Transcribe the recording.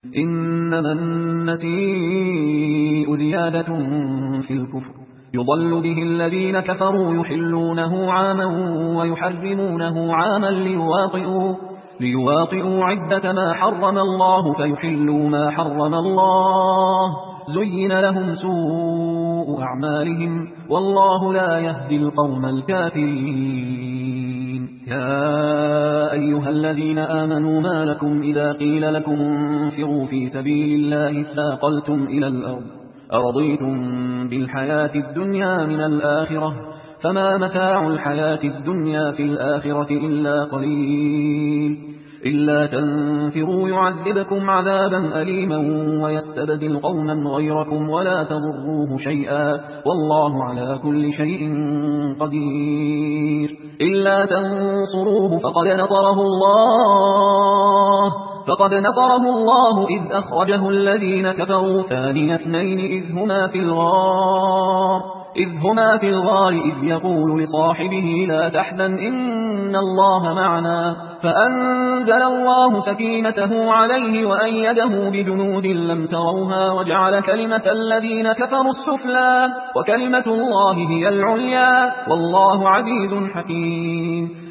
إنما النسيء زيادة في الكفر يضل به الذين كفروا يحلونه عاما ويحرمونه عاما ليواطئوا عدة ما حرم الله فيحلوا ما حرم الله زين لهم سوء أعمالهم والله لا يهدي القوم الكافرين. يا أيها الذين آمنوا ما لكم إذا قيل لكم انفروا في سبيل الله اثاقلتم إلى الأرض أرضيتم بالحياة الدنيا من الآخرة فما متاع الحياة الدنيا في الآخرة إلا قليل إلا تنفروا يعذبكم عذابا أليما ويستبدل قوما غيركم ولا تضروه شيئا والله على كل شيء قدير. إلا تنصروه فقد نصره الله إذ أخرجه الذين كفروا ثاني اثنين إذ هما في الغار إذ يقول لصاحبه لا تحزن إن الله معنا فأنزل الله سكينته عليه وأيده بجنود لم تروها وجعل كلمة الذين كفروا السفلى وكلمة الله هي العليا والله عزيز حكيم.